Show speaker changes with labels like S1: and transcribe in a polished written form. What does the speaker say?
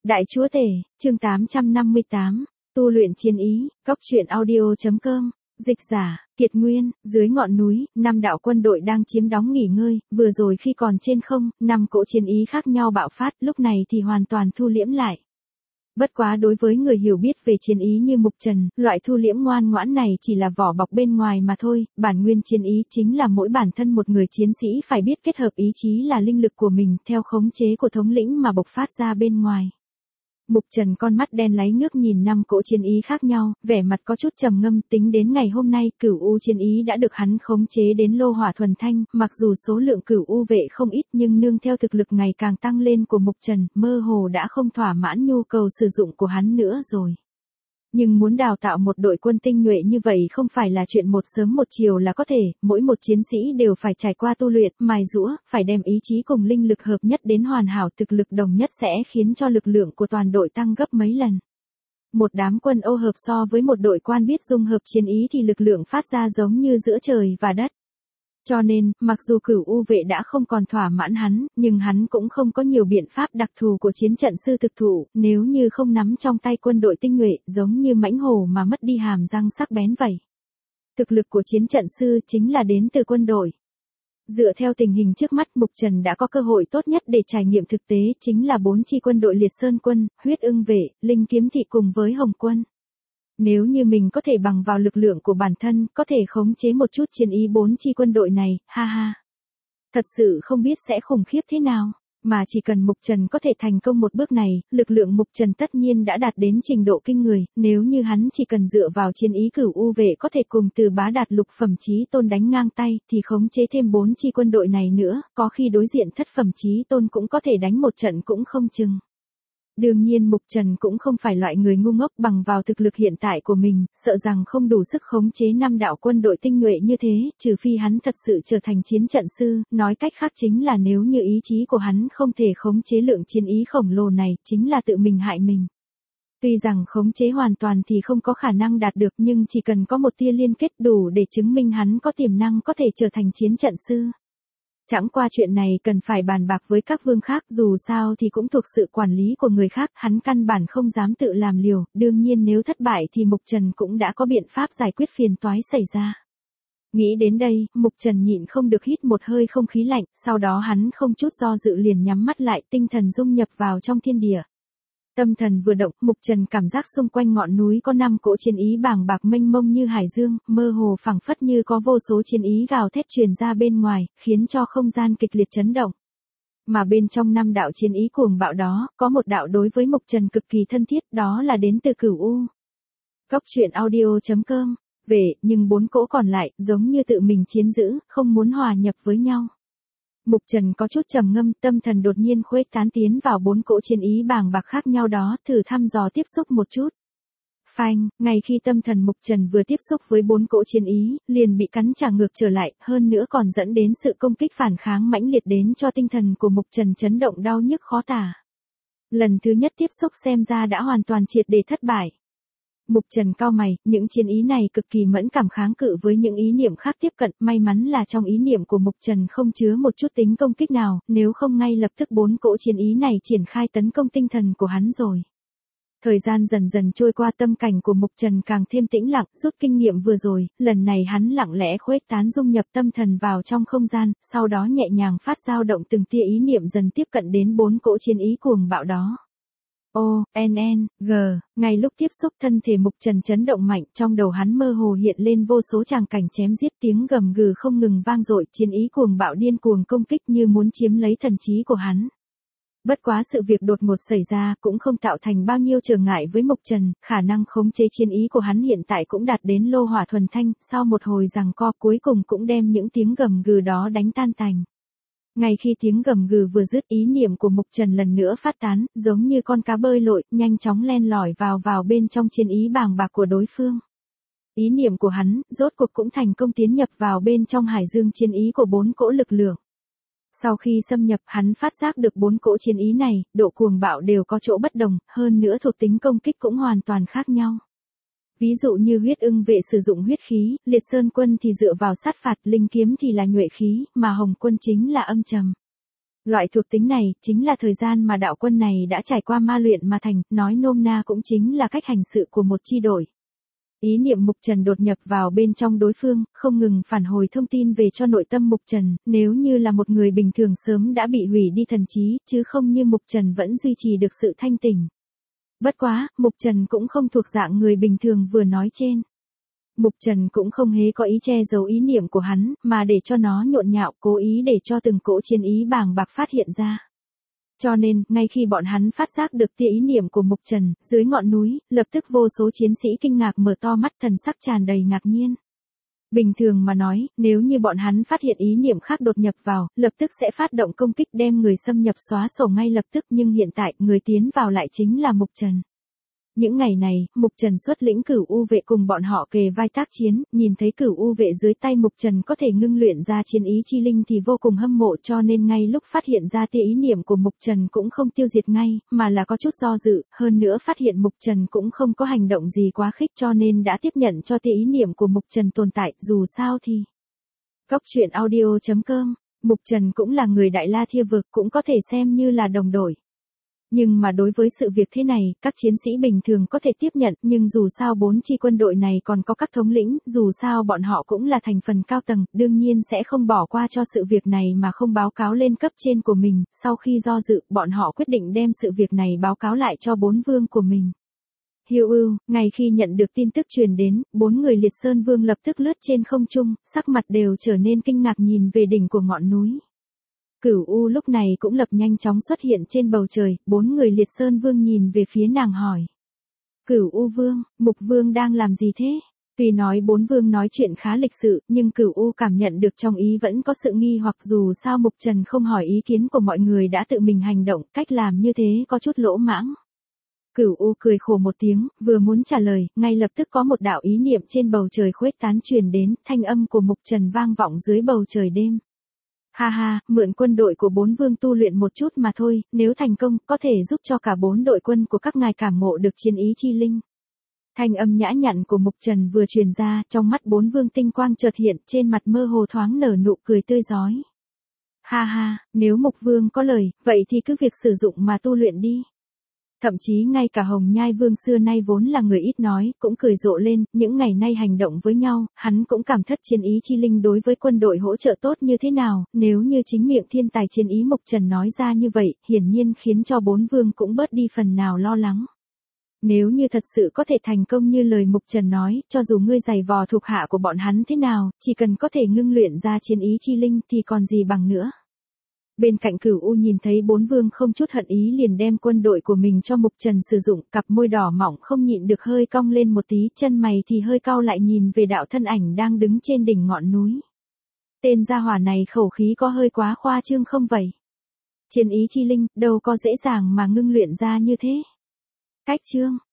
S1: Đại Chúa Tể, chương 858, tu luyện chiến ý, góc truyện audio.com, dịch giả, Kiệt Nguyên, dưới ngọn núi, 5 đạo quân đội đang chiếm đóng nghỉ ngơi, vừa rồi khi còn trên không, 5 cỗ chiến ý khác nhau bạo phát, lúc này thì hoàn toàn thu liễm lại. Bất quá đối với người hiểu biết về chiến ý như Mục Trần, loại thu liễm ngoan ngoãn này chỉ là vỏ bọc bên ngoài mà thôi, bản nguyên chiến ý chính là mỗi bản thân một người chiến sĩ phải biết kết hợp ý chí là linh lực của mình theo khống chế của thống lĩnh mà bộc phát ra bên ngoài. Mục Trần con mắt đen láy ngước nhìn 5 cỗ chiến ý khác nhau, vẻ mặt có chút trầm ngâm, tính đến ngày hôm nay, Cửu U chiến ý đã được hắn khống chế đến lô hỏa thuần thanh, mặc dù số lượng Cửu U vệ không ít nhưng nương theo thực lực ngày càng tăng lên của Mục Trần, mơ hồ đã không thỏa mãn nhu cầu sử dụng của hắn nữa rồi. Nhưng muốn đào tạo một đội quân tinh nhuệ như vậy không phải là chuyện một sớm một chiều là có thể, mỗi một chiến sĩ đều phải trải qua tu luyện, mài giũa, phải đem ý chí cùng linh lực hợp nhất đến hoàn hảo, thực lực đồng nhất sẽ khiến cho lực lượng của toàn đội tăng gấp mấy lần. Một đám quân ô hợp so với một đội quan biết dung hợp chiến ý thì lực lượng phát ra giống như giữa trời và đất. Cho nên, mặc dù Cửu U vệ đã không còn thỏa mãn hắn, nhưng hắn cũng không có nhiều biện pháp đặc thù của chiến trận sư thực thụ, nếu như không nắm trong tay quân đội tinh nhuệ, giống như mãnh hổ mà mất đi hàm răng sắc bén vậy. Thực lực của chiến trận sư chính là đến từ quân đội. Dựa theo tình hình trước mắt, Mục Trần đã có cơ hội tốt nhất để trải nghiệm thực tế, chính là 4 chi quân đội Liệt Sơn quân, Huyết Ưng vệ, Linh Kiếm thị cùng với Hồng quân. Nếu như mình có thể bằng vào lực lượng của bản thân, có thể khống chế một chút chiến ý 4 chi quân đội này, ha ha. Thật sự không biết sẽ khủng khiếp thế nào, mà chỉ cần Mục Trần có thể thành công một bước này, lực lượng Mục Trần tất nhiên đã đạt đến trình độ kinh người, nếu như hắn chỉ cần dựa vào chiến ý Cửu U vệ có thể cùng Từ Bá đạt lục phẩm chí tôn đánh ngang tay, thì khống chế thêm 4 chi quân đội này nữa, có khi đối diện thất phẩm chí tôn cũng có thể đánh một trận cũng không chừng. Đương nhiên Mục Trần cũng không phải loại người ngu ngốc, bằng vào thực lực hiện tại của mình, sợ rằng không đủ sức khống chế 5 đạo quân đội tinh nhuệ như thế, trừ phi hắn thật sự trở thành chiến trận sư, nói cách khác chính là nếu như ý chí của hắn không thể khống chế lượng chiến ý khổng lồ này, chính là tự mình hại mình. Tuy rằng khống chế hoàn toàn thì không có khả năng đạt được, nhưng chỉ cần có một tia liên kết đủ để chứng minh hắn có tiềm năng có thể trở thành chiến trận sư. Chẳng qua chuyện này cần phải bàn bạc với các vương khác, dù sao thì cũng thuộc sự quản lý của người khác, hắn căn bản không dám tự làm liều, đương nhiên nếu thất bại thì Mục Trần cũng đã có biện pháp giải quyết phiền toái xảy ra. Nghĩ đến đây, Mục Trần nhịn không được hít một hơi không khí lạnh, sau đó hắn không chút do dự liền nhắm mắt lại, tinh thần dung nhập vào trong thiên địa. Tâm thần vừa động, Mục Trần cảm giác xung quanh ngọn núi có 5 cỗ chiến ý bàng bạc mênh mông như hải dương, mơ hồ phảng phất như có vô số chiến ý gào thét truyền ra bên ngoài, khiến cho không gian kịch liệt chấn động. Mà bên trong 5 đạo chiến ý cuồng bạo đó, có một đạo đối với Mục Trần cực kỳ thân thiết, đó là đến từ Cửu U. Góc truyện audio.com, nhưng 4 cỗ còn lại, giống như tự mình chiến giữ, không muốn hòa nhập với nhau. Mục Trần có chút trầm ngâm, tâm thần đột nhiên khuếch tán tiến vào 4 cỗ chiến ý bàng bạc khác nhau đó, thử thăm dò tiếp xúc một chút. Phanh, ngay khi tâm thần Mục Trần vừa tiếp xúc với 4 cỗ chiến ý, liền bị cắn trả ngược trở lại, hơn nữa còn dẫn đến sự công kích phản kháng mãnh liệt đến cho tinh thần của Mục Trần chấn động đau nhức khó tả. Lần thứ nhất tiếp xúc xem ra đã hoàn toàn triệt để thất bại. Mục Trần cau mày, những chiến ý này cực kỳ mẫn cảm kháng cự với những ý niệm khác tiếp cận, may mắn là trong ý niệm của Mục Trần không chứa một chút tính công kích nào, nếu không ngay lập tức 4 cỗ chiến ý này triển khai tấn công tinh thần của hắn rồi. Thời gian dần dần trôi qua, tâm cảnh của Mục Trần càng thêm tĩnh lặng, rút kinh nghiệm vừa rồi, lần này hắn lặng lẽ khuếch tán dung nhập tâm thần vào trong không gian, sau đó nhẹ nhàng phát dao động từng tia ý niệm dần tiếp cận đến 4 cỗ chiến ý cuồng bạo đó. Ngay lúc tiếp xúc thân thể Mục Trần chấn động mạnh, trong đầu hắn mơ hồ hiện lên vô số tràng cảnh chém giết, tiếng gầm gừ không ngừng vang dội, chiến ý cuồng bạo điên cuồng công kích như muốn chiếm lấy thần trí của hắn. Bất quá sự việc đột ngột xảy ra cũng không tạo thành bao nhiêu trở ngại với Mục Trần, khả năng khống chế chiến ý của hắn hiện tại cũng đạt đến lô hỏa thuần thanh, sau một hồi giằng co cuối cùng cũng đem những tiếng gầm gừ đó đánh tan tành. Ngay khi tiếng gầm gừ vừa dứt, ý niệm của Mục Trần lần nữa phát tán, giống như con cá bơi lội, nhanh chóng len lỏi vào bên trong chiến ý bàng bạc của đối phương. Ý niệm của hắn, rốt cuộc cũng thành công tiến nhập vào bên trong hải dương chiến ý của 4 cỗ lực lượng. Sau khi xâm nhập, hắn phát giác được 4 cỗ chiến ý này, độ cuồng bạo đều có chỗ bất đồng, hơn nữa thuộc tính công kích cũng hoàn toàn khác nhau. Ví dụ như Huyết Ưng vệ sử dụng huyết khí, Liệt Sơn quân thì dựa vào sát phạt, Linh Kiếm thì là nhuệ khí, mà Hồng quân chính là âm trầm. Loại thuộc tính này, chính là thời gian mà đạo quân này đã trải qua ma luyện mà thành, nói nôm na cũng chính là cách hành sự của một chi đội. Ý niệm Mục Trần đột nhập vào bên trong đối phương, không ngừng phản hồi thông tin về cho nội tâm Mục Trần, nếu như là một người bình thường sớm đã bị hủy đi thần trí, chứ không như Mục Trần vẫn duy trì được sự thanh tỉnh. Bất quá, Mục Trần cũng không thuộc dạng người bình thường vừa nói trên. Mục Trần cũng không hề có ý che giấu ý niệm của hắn, mà để cho nó nhộn nhạo, cố ý để cho từng cỗ chiến ý bàng bạc phát hiện ra. Cho nên, ngay khi bọn hắn phát giác được tia ý niệm của Mục Trần, dưới ngọn núi, lập tức vô số chiến sĩ kinh ngạc mở to mắt, thần sắc tràn đầy ngạc nhiên. Bình thường mà nói, nếu như bọn hắn phát hiện ý niệm khác đột nhập vào, lập tức sẽ phát động công kích đem người xâm nhập xóa sổ ngay lập tức, nhưng hiện tại, người tiến vào lại chính là Mục Trần. Những ngày này, Mục Trần xuất lĩnh Cửu U vệ cùng bọn họ kề vai tác chiến, nhìn thấy Cửu U vệ dưới tay Mục Trần có thể ngưng luyện ra chiến ý chi linh thì vô cùng hâm mộ, cho nên ngay lúc phát hiện ra tia ý niệm của Mục Trần cũng không tiêu diệt ngay, mà là có chút do dự, hơn nữa phát hiện Mục Trần cũng không có hành động gì quá khích cho nên đã tiếp nhận cho tia ý niệm của Mục Trần tồn tại, dù sao thì. Góc truyện audio.com, Mục Trần cũng là người Đại La Thiên Vực, cũng có thể xem như là đồng đội. Nhưng mà đối với sự việc thế này, các chiến sĩ bình thường có thể tiếp nhận, nhưng dù sao 4 chi quân đội này còn có các thống lĩnh, dù sao bọn họ cũng là thành phần cao tầng, đương nhiên sẽ không bỏ qua cho sự việc này mà không báo cáo lên cấp trên của mình, sau khi do dự, bọn họ quyết định đem sự việc này báo cáo lại cho 4 vương của mình. Hiu ưu, ngay khi nhận được tin tức truyền đến, 4 người Liệt Sơn Vương lập tức lướt trên không trung, sắc mặt đều trở nên kinh ngạc nhìn về đỉnh của ngọn núi. Cửu U lúc này cũng lập nhanh chóng xuất hiện trên bầu trời, 4 người Liệt Sơn Vương nhìn về phía nàng hỏi. Cửu U Vương, Mục Vương đang làm gì thế? Tuy nói 4 vương nói chuyện khá lịch sự, nhưng Cửu U cảm nhận được trong ý vẫn có sự nghi hoặc, dù sao Mục Trần không hỏi ý kiến của mọi người đã tự mình hành động, cách làm như thế có chút lỗ mãng. Cửu U cười khổ một tiếng, vừa muốn trả lời, ngay lập tức có một đạo ý niệm trên bầu trời khuếch tán truyền đến, thanh âm của Mục Trần vang vọng dưới bầu trời đêm. Ha ha, mượn quân đội của 4 vương tu luyện một chút mà thôi, nếu thành công, có thể giúp cho cả 4 đội quân của các ngài cảm ngộ được chiến ý chi linh. Thanh âm nhã nhặn của Mục Trần vừa truyền ra, trong mắt 4 vương tinh quang chợt hiện, trên mặt mơ hồ thoáng nở nụ cười tươi rói. Ha ha, nếu Mục Vương có lời, vậy thì cứ việc sử dụng mà tu luyện đi. Thậm chí ngay cả Hồng Nhai Vương xưa nay vốn là người ít nói, cũng cười rộ lên, những ngày nay hành động với nhau, hắn cũng cảm thất chiến ý chi linh đối với quân đội hỗ trợ tốt như thế nào, nếu như chính miệng thiên tài chiến ý Mục Trần nói ra như vậy, hiển nhiên khiến cho 4 vương cũng bớt đi phần nào lo lắng. Nếu như thật sự có thể thành công như lời Mục Trần nói, cho dù ngươi giày vò thuộc hạ của bọn hắn thế nào, chỉ cần có thể ngưng luyện ra chiến ý chi linh thì còn gì bằng nữa. Bên cạnh Cửu U nhìn thấy 4 vương không chút hận ý liền đem quân đội của mình cho Mục Trần sử dụng, cặp môi đỏ mỏng không nhịn được hơi cong lên một tí, chân mày thì hơi cau lại nhìn về đạo thân ảnh đang đứng trên đỉnh ngọn núi. Tên gia hỏa này khẩu khí có hơi quá khoa trương không vậy? Chiến ý chi linh, đâu có dễ dàng mà ngưng luyện ra như thế. Cách chương,